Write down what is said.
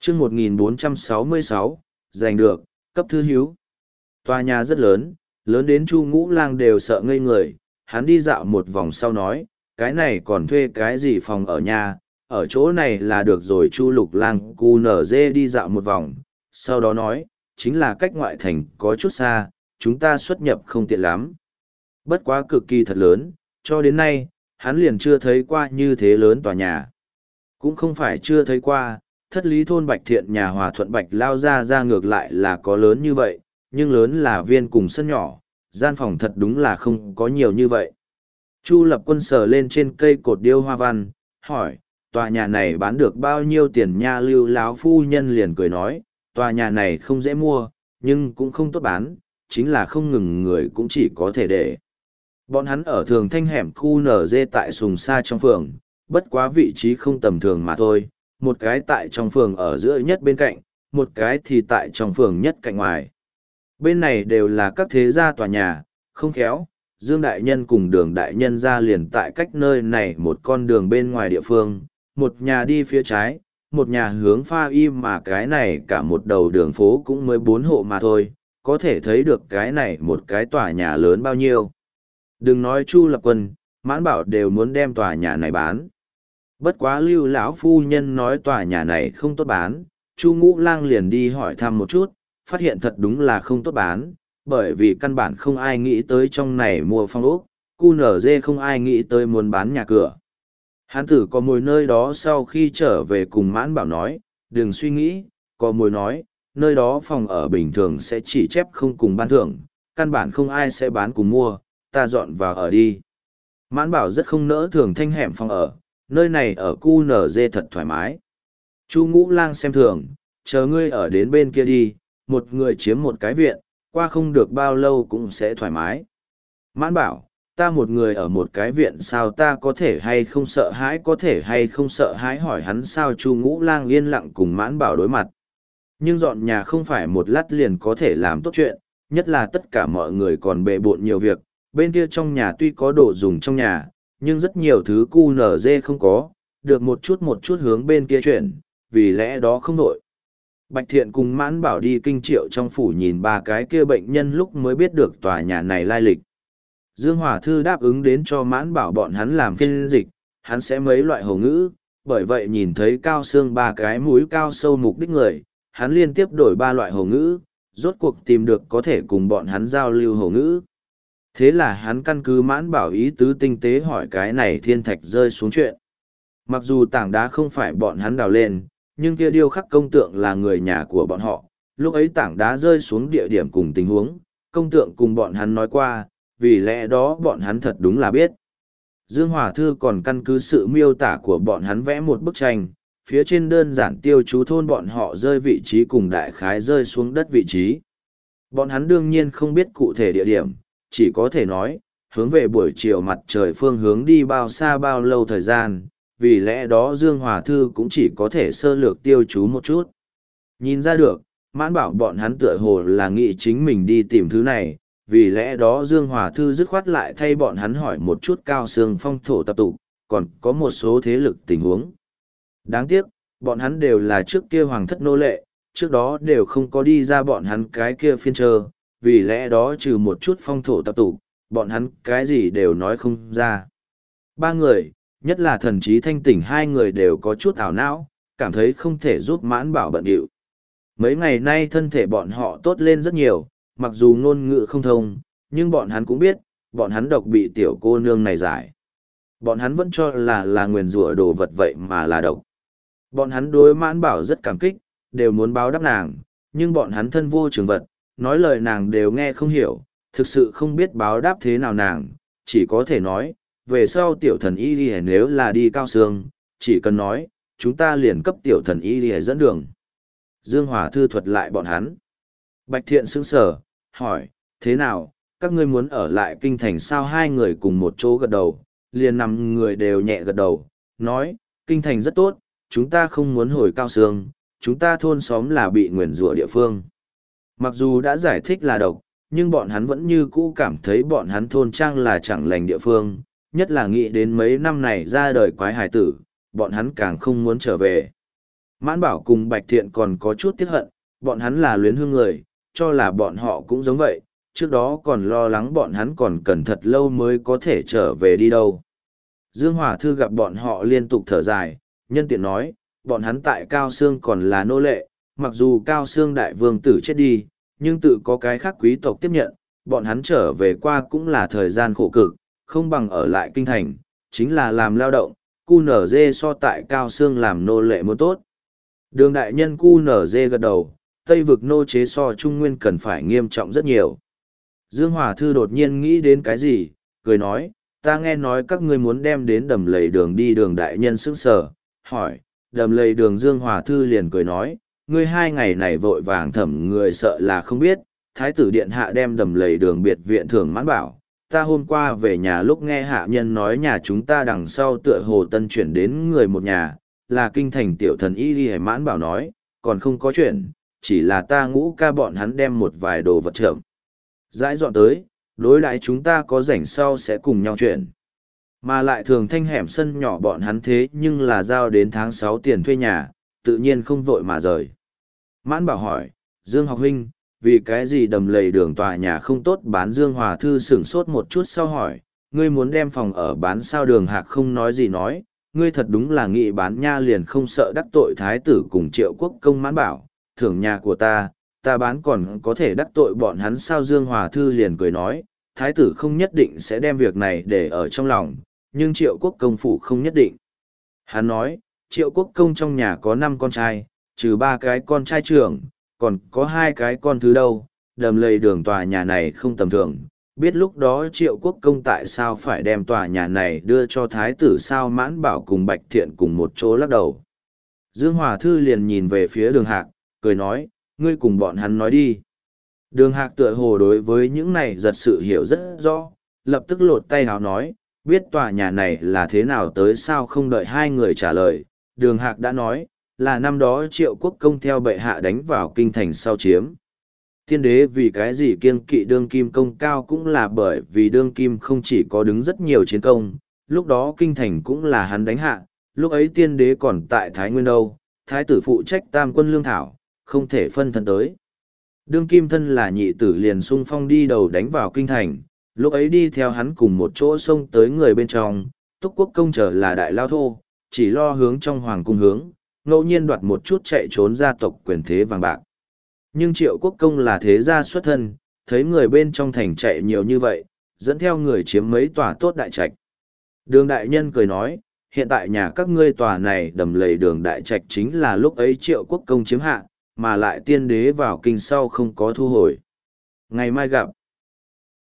chương 1466, giành được, cấp thư hiếu. Tòa nhà rất lớn, lớn đến Chu Ngũ Lang đều sợ ngây người, hắn đi dạo một vòng sau nói, cái này còn thuê cái gì phòng ở nhà, ở chỗ này là được rồi. Chu Lục Lang cu nở dê đi dạo một vòng, sau đó nói, chính là cách ngoại thành có chút xa, chúng ta xuất nhập không tiện lắm. Bất quá cực kỳ thật lớn, cho đến nay, hắn liền chưa thấy qua như thế lớn tòa nhà. Cũng không phải chưa thấy qua, thất lý thôn Bạch Thiện nhà Hòa Thuận Bạch lao ra ngược lại là có lớn như vậy, nhưng lớn là viên cùng sân nhỏ, gian phòng thật đúng là không có nhiều như vậy. Chu Lập Quân sờ lên trên cây cột điêu hoa văn, hỏi, tòa nhà này bán được bao nhiêu tiền nha? Lưu lão phu nhân liền cười nói, tòa nhà này không dễ mua, nhưng cũng không tốt bán, chính là không ngừng người cũng chỉ có thể để. Bọn hắn ở thường thanh hẻm khu NG tại Sùng Sa trong phường, bất quá vị trí không tầm thường mà thôi, một cái tại trong phường ở giữa nhất bên cạnh, một cái thì tại trong phường nhất cạnh ngoài. Bên này đều là các thế gia tòa nhà, không khéo, Dương Đại Nhân cùng Đường Đại Nhân ra liền tại cách nơi này một con đường bên ngoài địa phương, một nhà đi phía trái, một nhà hướng pha y, mà cái này cả một đầu đường phố cũng mới 4 hộ mà thôi, có thể thấy được cái này một cái tòa nhà lớn bao nhiêu. Đừng nói Chu Lập Quân, Mãn Bảo đều muốn đem tòa nhà này bán. Bất quá Lưu lão phu nhân nói tòa nhà này không tốt bán, Chu Ngũ Lang liền đi hỏi thăm một chút, phát hiện thật đúng là không tốt bán, bởi vì căn bản không ai nghĩ tới trong này mua phong ốc, QNZ không ai nghĩ tới muốn bán nhà cửa. Hán tử có mồi nơi đó sau khi trở về cùng Mãn Bảo nói, đừng suy nghĩ, có mồi nói, nơi đó phòng ở bình thường sẽ chỉ chép không cùng ban thưởng, căn bản không ai sẽ bán cùng mua, ta dọn vào ở đi. Mãn Bảo rất không nỡ thường thanh hẻm phòng ở, nơi này ở QNZ thật thoải mái. Chu Ngũ Lang xem thường, chờ ngươi ở đến bên kia đi, một người chiếm một cái viện, qua không được bao lâu cũng sẽ thoải mái. Mãn Bảo, ta một người ở một cái viện sao, ta có thể hay không sợ hãi, có thể hay không sợ hãi, hỏi hắn sao. Chu Ngũ Lang yên lặng cùng Mãn Bảo đối mặt. Nhưng dọn nhà không phải một lát liền có thể làm tốt chuyện, nhất là tất cả mọi người còn bề bộn nhiều việc. Bên kia trong nhà tuy có đồ dùng trong nhà, nhưng rất nhiều thứ QNZ không có, được một chút hướng bên kia chuyển, vì lẽ đó không nổi. Bạch Thiện cùng Mãn Bảo đi kinh triệu trong phủ nhìn ba cái kia bệnh nhân lúc mới biết được tòa nhà này lai lịch. Dương Hòa Thư đáp ứng đến cho Mãn Bảo bọn hắn làm phiên dịch, hắn sẽ mấy loại hầu ngữ, bởi vậy nhìn thấy Cao Xương ba cái mũi cao sâu mục đích người, hắn liên tiếp đổi 3 loại hầu ngữ, rốt cuộc tìm được có thể cùng bọn hắn giao lưu hầu ngữ. Thế là hắn căn cứ Mãn Bảo ý tứ tinh tế hỏi cái này thiên thạch rơi xuống chuyện. Mặc dù tảng đá không phải bọn hắn đào lên, nhưng kia điêu khắc công tượng là người nhà của bọn họ. Lúc ấy tảng đá rơi xuống địa điểm cùng tình huống, công tượng cùng bọn hắn nói qua, vì lẽ đó bọn hắn thật đúng là biết. Dương Hòa Thư còn căn cứ sự miêu tả của bọn hắn vẽ một bức tranh, phía trên đơn giản tiêu chú thôn bọn họ rơi vị trí cùng đại khái rơi xuống đất vị trí. Bọn hắn đương nhiên không biết cụ thể địa điểm, chỉ có thể nói, hướng về buổi chiều mặt trời phương hướng đi bao xa bao lâu thời gian, vì lẽ đó Dương Hòa Thư cũng chỉ có thể sơ lược tiêu chú một chút. Nhìn ra được, Mãn Bảo bọn hắn tựa hồ là nghĩ chính mình đi tìm thứ này, vì lẽ đó Dương Hòa Thư dứt khoát lại thay bọn hắn hỏi một chút Cao Xương phong thổ tập tục, còn có một số thế lực tình huống. Đáng tiếc, bọn hắn đều là trước kia hoàng thất nô lệ, trước đó đều không có đi ra bọn hắn cái kia phiên trơ, vì lẽ đó trừ một chút phong thổ tập tục, bọn hắn cái gì đều nói không ra. 3 người, nhất là thần trí thanh tỉnh 2 người đều có chút ảo não, cảm thấy không thể giúp Mãn Bảo bận điệu. Mấy ngày nay thân thể bọn họ tốt lên rất nhiều, mặc dù ngôn ngữ không thông, nhưng bọn hắn cũng biết, bọn hắn độc bị tiểu cô nương này giải. Bọn hắn vẫn cho là nguyền rủa đồ vật vậy mà là độc. Bọn hắn đối Mãn Bảo rất cảm kích, đều muốn báo đáp nàng, nhưng bọn hắn thân vô trường vật, nói lời nàng đều nghe không hiểu, thực sự không biết báo đáp thế nào nàng, chỉ có thể nói, về sau tiểu thần y đi nếu là đi Cao Xương, chỉ cần nói, chúng ta liền cấp tiểu thần y đi dẫn đường. Dương Hòa Thư thuật lại bọn hắn. Bạch Thiện sững sờ, hỏi, thế nào, các ngươi muốn ở lại kinh thành sao? 2 người cùng một chỗ gật đầu, liền 5 người đều nhẹ gật đầu, nói, kinh thành rất tốt, chúng ta không muốn hồi Cao Xương, chúng ta thôn xóm là bị nguyền rủa địa phương. Mặc dù đã giải thích là độc, nhưng bọn hắn vẫn như cũ cảm thấy bọn hắn thôn trang là chẳng lành địa phương, nhất là nghĩ đến mấy năm này ra đời quái hải tử, bọn hắn càng không muốn trở về. Mãn Bảo cùng Bạch Thiện còn có chút tiếc hận, bọn hắn là luyến hương người, cho là bọn họ cũng giống vậy, trước đó còn lo lắng bọn hắn còn cần thật lâu mới có thể trở về đi đâu. Dương Hòa Thư gặp bọn họ liên tục thở dài, nhân tiện nói, bọn hắn tại Cao Sương còn là nô lệ, mặc dù Cao Sương đại vương tử chết đi, nhưng tự có cái khác quý tộc tiếp nhận, bọn hắn trở về qua cũng là thời gian khổ cực, không bằng ở lại kinh thành, chính là làm lao động, cu nở dê so tại Cao Sương làm nô lệ muốn tốt. Đường đại nhân cu nở dê gật đầu, Tây vực nô chế so Trung Nguyên cần phải nghiêm trọng rất nhiều. Dương Hòa Thư đột nhiên nghĩ đến cái gì, cười nói, ta nghe nói các ngươi muốn đem đến đầm lầy đường đi. Đường đại nhân sững sờ, hỏi, đầm lầy đường. Dương Hòa Thư liền cười nói, ngươi 2 ngày này vội vàng thẩm người sợ là không biết, Thái tử Điện Hạ đem đầm lầy đường biệt viện thưởng Mãn Bảo. Ta hôm qua về nhà lúc nghe hạ nhân nói nhà chúng ta đằng sau tựa hồ tân chuyển đến người một nhà, là kinh thành tiểu thần y đi. Mãn Bảo nói, còn không có chuyện, chỉ là ta Ngũ ca bọn hắn đem một vài đồ vật trộm rãi dọn tới, đối đãi chúng ta có rảnh sau sẽ cùng nhau chuyện. Mà lại thường thanh hẻm sân nhỏ bọn hắn thế nhưng là giao đến tháng 6 tiền thuê nhà, tự nhiên không vội mà rời. Mãn Bảo hỏi, Dương học huynh, vì cái gì đầm lầy đường tòa nhà không tốt bán? Dương Hòa Thư sửng sốt một chút sau hỏi, ngươi muốn đem phòng ở bán sao? Đường Hạc không nói gì nói, ngươi thật đúng là nghị bán nha, liền không sợ đắc tội thái tử cùng Triệu Quốc công. Mãn Bảo, thưởng nhà của ta bán còn có thể đắc tội bọn hắn sao? Dương Hòa Thư liền cười nói, thái tử không nhất định sẽ đem việc này để ở trong lòng, nhưng Triệu Quốc công phủ không nhất định. Hắn nói, Triệu Quốc công trong nhà có 5 con trai, trừ 3 cái con trai trưởng, còn có 2 cái con thứ đâu, đầm lầy đường tòa nhà này không tầm thường. Biết lúc đó Triệu Quốc công tại sao phải đem tòa nhà này đưa cho thái tử sao? Mãn Bảo cùng Bạch Thiện cùng một chỗ lắc đầu. Dương Hòa Thư liền nhìn về phía Đường Hạc, cười nói, ngươi cùng bọn hắn nói đi. Đường Hạc tựa hồ đối với những này giật sự hiểu rất rõ, lập tức lột tay háo nói, biết tòa nhà này là thế nào tới sao? Không đợi 2 người trả lời, Đường Hạc đã nói, là năm đó Triệu Quốc công theo bệ hạ đánh vào kinh thành sau chiếm. Tiên đế vì cái gì kiêng kỵ đương kim công cao, cũng là bởi vì đương kim không chỉ có đứng rất nhiều chiến công, lúc đó kinh thành cũng là hắn đánh hạ, lúc ấy tiên đế còn tại Thái Nguyên đâu, thái tử phụ trách tam quân lương thảo, không thể phân thân tới. Đương kim thân là nhị tử liền sung phong đi đầu đánh vào kinh thành, lúc ấy đi theo hắn cùng một chỗ xông tới người bên trong, Túc Quốc công trở là đại lao thô, chỉ lo hướng trong hoàng cung hướng, ngẫu nhiên đoạt một chút chạy trốn gia tộc quyền thế vàng bạc. Nhưng Triệu Quốc công là thế gia xuất thân, thấy người bên trong thành chạy nhiều như vậy, dẫn theo người chiếm mấy tòa tốt đại trạch. Đường đại nhân cười nói, hiện tại nhà các ngươi tòa này đầm lầy đường đại trạch chính là lúc ấy Triệu Quốc công chiếm hạ, mà lại tiên đế vào kinh sau không có thu hồi. Ngày mai gặp.